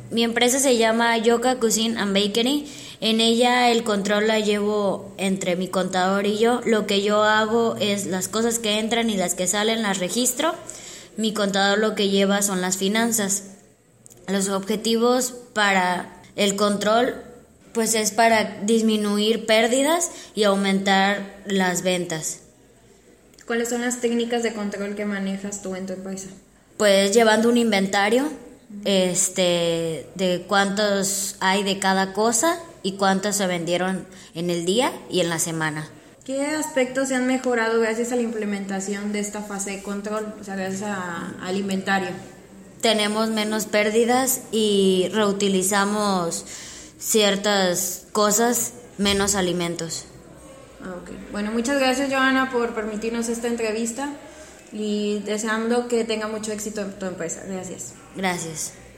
Mi empresa se llama Yoka Cuisine and Bakery. En ella el control la llevo entre mi contador y yo. Lo que yo hago es las cosas que entran y las que salen las registro. Mi contador lo que lleva son las finanzas. Los objetivos para el control pues es para disminuir pérdidas y aumentar las ventas. ¿Cuáles son las técnicas de control que manejas tú en tu empresa? Pues llevando un inventario de cuántos hay de cada cosa y cuántos se vendieron en el día y en la semana. ¿Qué aspectos se han mejorado gracias a la implementación de esta fase de control, o sea, gracias al inventario? Tenemos menos pérdidas y reutilizamos ciertas cosas, menos alimentos. Okay. Bueno, muchas gracias, Johanna, por permitirnos esta entrevista y deseando que tenga mucho éxito en tu empresa. Gracias. Gracias.